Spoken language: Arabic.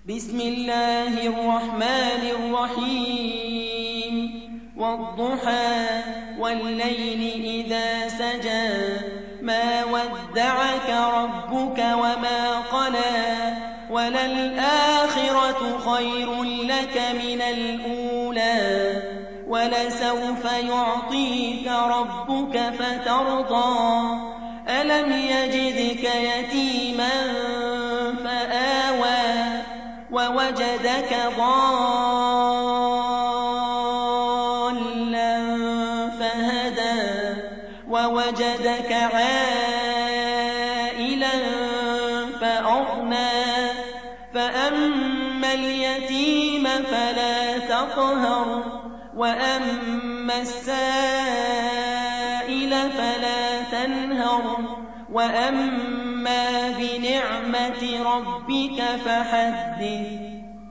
بسم الله الرحمن الرحيم والضحى والليل إذا سجى ما ودعك ربك وما قلى وللآخرة خير لك من الأولى ولسوف يعطيك ربك فترضى ألم يجدك يتيما فآوى ووجدك ضالا فهدى ووجدك عائلا فأغنى فأما اليتيم فلا تقهر وأما السائل فلا تنهر وأما بنعمة ربك فحدث